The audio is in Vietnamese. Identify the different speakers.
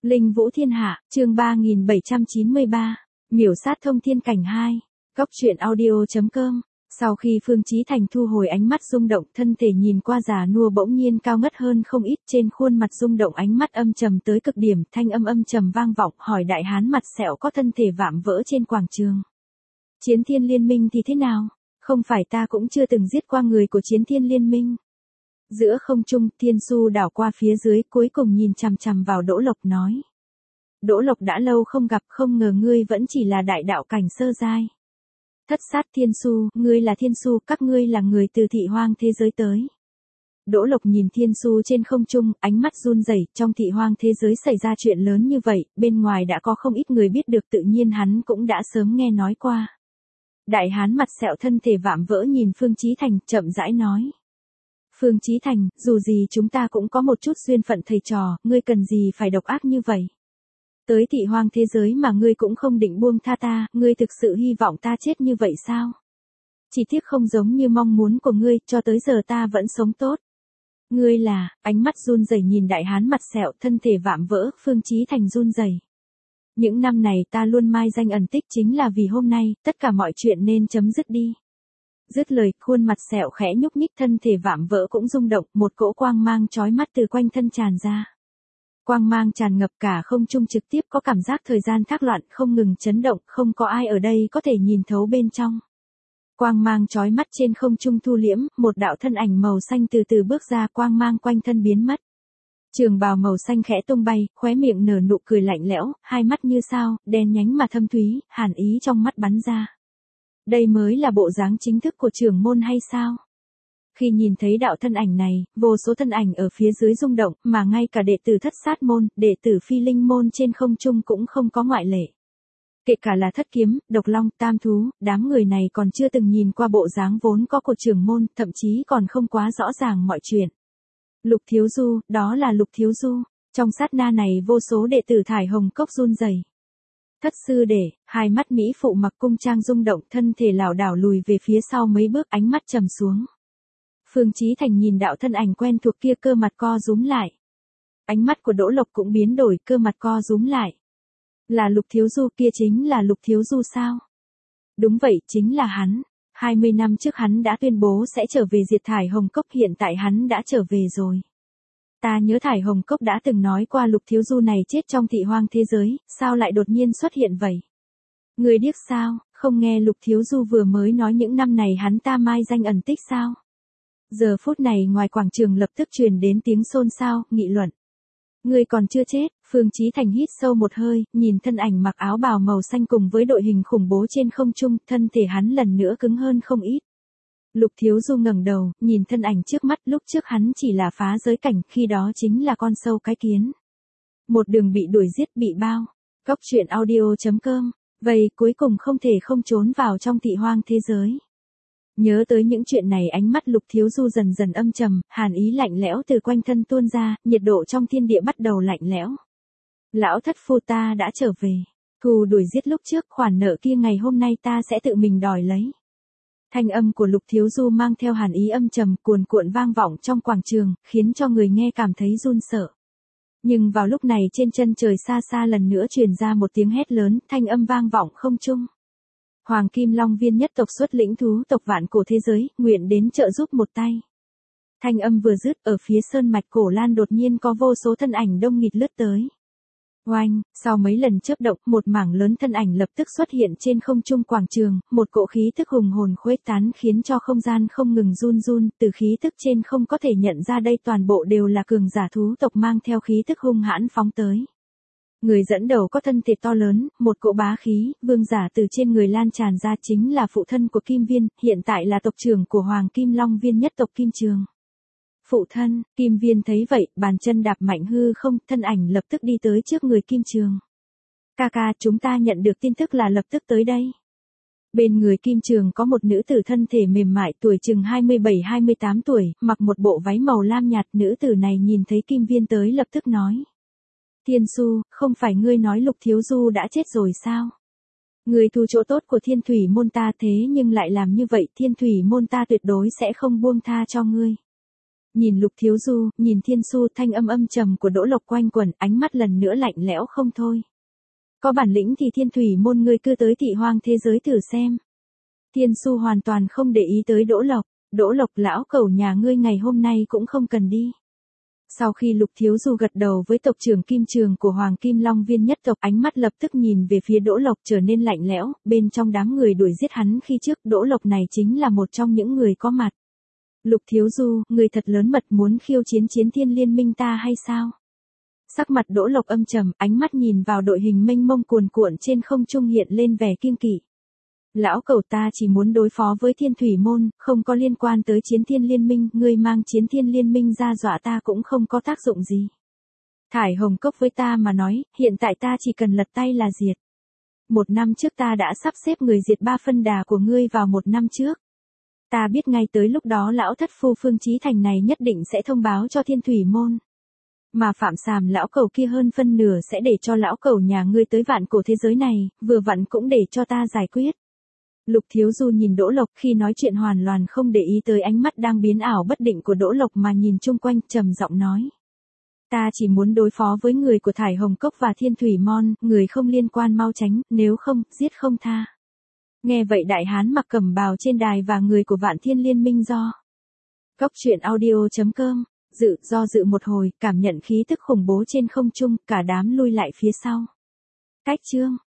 Speaker 1: Linh Vũ Thiên Hạ, chương 3793, miểu sát thông thiên cảnh 2, góc truyện audio.com. Sau khi Phương Chí Thành thu hồi ánh mắt rung động, thân thể nhìn qua già nua bỗng nhiên cao ngất hơn không ít, trên khuôn mặt rung động ánh mắt âm trầm tới cực điểm, thanh âm âm trầm vang vọng, hỏi đại hán mặt sẹo có thân thể vạm vỡ trên quảng trường. Chiến Thiên Liên Minh thì thế nào? Không phải ta cũng chưa từng giết qua người của Chiến Thiên Liên Minh. Giữa không trung, Thiên Su đảo qua phía dưới, cuối cùng nhìn chằm chằm vào Đỗ Lộc nói. Đỗ Lộc đã lâu không gặp, không ngờ ngươi vẫn chỉ là đại đạo cảnh sơ giai. Thất sát Thiên Su, ngươi là Thiên Su, các ngươi là người từ thị hoang thế giới tới. Đỗ Lộc nhìn Thiên Su trên không trung, ánh mắt run rẩy, trong thị hoang thế giới xảy ra chuyện lớn như vậy, bên ngoài đã có không ít người biết được, tự nhiên hắn cũng đã sớm nghe nói qua. Đại hán mặt sẹo thân thể vạm vỡ nhìn Phương Chí Thành, chậm rãi nói. Phương Chí Thành, dù gì chúng ta cũng có một chút duyên phận thầy trò, ngươi cần gì phải độc ác như vậy? Tới thị hoang thế giới mà ngươi cũng không định buông tha ta, ngươi thực sự hy vọng ta chết như vậy sao? Chỉ tiếc không giống như mong muốn của ngươi, cho tới giờ ta vẫn sống tốt. Ngươi là, ánh mắt run rẩy nhìn đại hán mặt sẹo, thân thể vạm vỡ, Phương Chí Thành run rẩy. Những năm này ta luôn mai danh ẩn tích chính là vì hôm nay, tất cả mọi chuyện nên chấm dứt đi. Dứt lời, khuôn mặt sẹo khẽ nhúc nhích, thân thể vạm vỡ cũng rung động, một cỗ quang mang chói mắt từ quanh thân tràn ra. Quang mang tràn ngập cả không trung, trực tiếp có cảm giác thời gian thác loạn, không ngừng chấn động, không có ai ở đây có thể nhìn thấu bên trong. Quang mang chói mắt trên không trung thu liễm, một đạo thân ảnh màu xanh từ từ bước ra, quang mang quanh thân biến mất. Trường bào màu xanh khẽ tung bay, khóe miệng nở nụ cười lạnh lẽo, hai mắt như sao, đen nhánh mà thâm thúy, hàn ý trong mắt bắn ra. Đây mới là bộ dáng chính thức của trưởng môn hay sao? Khi nhìn thấy đạo thân ảnh này, vô số thân ảnh ở phía dưới rung động, mà ngay cả đệ tử thất sát môn, đệ tử phi linh môn trên không trung cũng không có ngoại lệ. Kể cả là thất kiếm, độc long, tam thú, đám người này còn chưa từng nhìn qua bộ dáng vốn có của trưởng môn, thậm chí còn không quá rõ ràng mọi chuyện. Lục Thiếu Du, đó là Lục Thiếu Du. Trong sát na này vô số đệ tử thải hồng cốc run rẩy. Thất sư đệ, hai mắt mỹ phụ mặc cung trang rung động, thân thể lảo đảo lùi về phía sau mấy bước, ánh mắt trầm xuống. Phương Chí Thành nhìn đạo thân ảnh quen thuộc kia, cơ mặt co rúm lại. Ánh mắt của Đỗ Lộc cũng biến đổi, cơ mặt co rúm lại. Là Lục Thiếu Du, kia chính là Lục Thiếu Du sao? Đúng vậy, chính là hắn. 20 năm trước hắn đã tuyên bố sẽ trở về diệt thải hồng cốc, hiện tại hắn đã trở về rồi. Ta nhớ thải hồng cốc đã từng nói qua Lục Thiếu Du này chết trong thị hoang thế giới, sao lại đột nhiên xuất hiện vậy? Người điếc sao, không nghe Lục Thiếu Du vừa mới nói những năm này hắn ta mai danh ẩn tích sao? Giờ phút này ngoài quảng trường lập tức truyền đến tiếng xôn xao, nghị luận. Người còn chưa chết, Phương Chí Thành hít sâu một hơi, nhìn thân ảnh mặc áo bào màu xanh cùng với đội hình khủng bố trên không trung, thân thể hắn lần nữa cứng hơn không ít. Lục Thiếu Du ngẩng đầu, nhìn thân ảnh trước mắt, lúc trước hắn chỉ là phá giới cảnh, khi đó chính là con sâu cái kiến. Một đường bị đuổi giết, bị bao. Góc truyện audio.com, vậy cuối cùng không thể không trốn vào trong thị hoang thế giới. Nhớ tới những chuyện này, ánh mắt Lục Thiếu Du dần dần âm trầm, hàn ý lạnh lẽo từ quanh thân tuôn ra, nhiệt độ trong thiên địa bắt đầu lạnh lẽo. Lão thất phu, ta đã trở về. Thù đuổi giết lúc trước, khoản nợ kia ngày hôm nay ta sẽ tự mình đòi lấy. Thanh âm của Lục Thiếu Du mang theo hàn ý âm trầm, cuồn cuộn vang vọng trong quảng trường, khiến cho người nghe cảm thấy run sợ. Nhưng vào lúc này trên chân trời xa xa lần nữa truyền ra một tiếng hét lớn, thanh âm vang vọng không trung. Hoàng Kim Long Viên nhất tộc xuất lĩnh thú tộc vạn cổ thế giới, nguyện đến trợ giúp một tay. Thanh âm vừa dứt, ở phía sơn mạch Cổ Lan đột nhiên có vô số thân ảnh đông nghịt lướt tới. Oanh, sau mấy lần chớp động, một mảng lớn thân ảnh lập tức xuất hiện trên không trung quảng trường, một cỗ khí tức hùng hồn khuếch tán khiến cho không gian không ngừng run run, từ khí tức trên không có thể nhận ra đây toàn bộ đều là cường giả thú tộc mang theo khí tức hung hãn phóng tới. Người dẫn đầu có thân thể to lớn, một cỗ bá khí, vương giả từ trên người lan tràn ra, chính là phụ thân của Kim Viên, hiện tại là tộc trưởng của Hoàng Kim Long Viên nhất tộc Kim Trường. Phụ thân, Kim Viên thấy vậy, bàn chân đạp mạnh hư không, thân ảnh lập tức đi tới trước người Kim Trường. Ca ca, chúng ta nhận được tin tức là lập tức tới đây. Bên người Kim Trường có một nữ tử thân thể mềm mại, tuổi chừng 27-28 tuổi, mặc một bộ váy màu lam nhạt, nữ tử này nhìn thấy Kim Viên tới lập tức nói. Thiên Su, không phải ngươi nói Lục Thiếu Du đã chết rồi sao? Ngươi thu chỗ tốt của Thiên Thủy môn ta, thế nhưng lại làm như vậy, Thiên Thủy môn ta tuyệt đối sẽ không buông tha cho ngươi. Nhìn Lục Thiếu Du, nhìn Thiên Su, thanh âm âm trầm của Đỗ Lộc quanh quẩn, ánh mắt lần nữa lạnh lẽo không thôi. Có bản lĩnh thì Thiên Thủy môn ngươi cứ tới Thị Hoang thế giới thử xem. Thiên Su hoàn toàn không để ý tới Đỗ Lộc. Đỗ Lộc, lão cẩu nhà ngươi ngày hôm nay cũng không cần đi. Sau khi Lục Thiếu Du gật đầu với tộc trưởng Kim Trường của Hoàng Kim Long Viên nhất tộc, ánh mắt lập tức nhìn về phía Đỗ Lộc trở nên lạnh lẽo, bên trong đám người đuổi giết hắn khi trước, Đỗ Lộc này chính là một trong những người có mặt. Lục Thiếu Du, người thật lớn mật, muốn khiêu chiến Chiến Thiên Liên Minh ta hay sao? Sắc mặt Đỗ Lộc âm trầm, ánh mắt nhìn vào đội hình mênh mông cuồn cuộn trên không trung hiện lên vẻ kiêng kỵ. Lão cẩu, ta chỉ muốn đối phó với Thiên Thủy môn, không có liên quan tới Chiến Thiên Liên Minh, ngươi mang Chiến Thiên Liên Minh ra dọa ta cũng không có tác dụng gì. Thải Hồng Cốc với ta mà nói, hiện tại ta chỉ cần lật tay là diệt. 1 năm trước ta đã sắp xếp người diệt 3 phân đà của ngươi vào 1 năm trước. Ta biết ngay tới lúc đó lão thất phu Phương Chí Thành này nhất định sẽ thông báo cho Thiên Thủy môn. Mà Phạm Sàm lão cẩu kia hơn phân nửa sẽ để cho lão cẩu nhà ngươi tới vạn cổ thế giới này, vừa vặn cũng để cho ta giải quyết. Lục Thiếu Du nhìn Đỗ Lộc, khi nói chuyện hoàn toàn không để ý tới ánh mắt đang biến ảo bất định của Đỗ Lộc mà nhìn chung quanh, trầm giọng nói. Ta chỉ muốn đối phó với người của Thải Hồng Cốc và Thiên Thủy môn, người không liên quan mau tránh, nếu không, giết không tha. Nghe vậy đại hán mặc cẩm bào trên đài và người của Vạn Thiên Liên Minh do. Cốc truyện audio.com, do dự một hồi, cảm nhận khí tức khủng bố trên không trung, cả đám lui lại phía sau. Cách chương.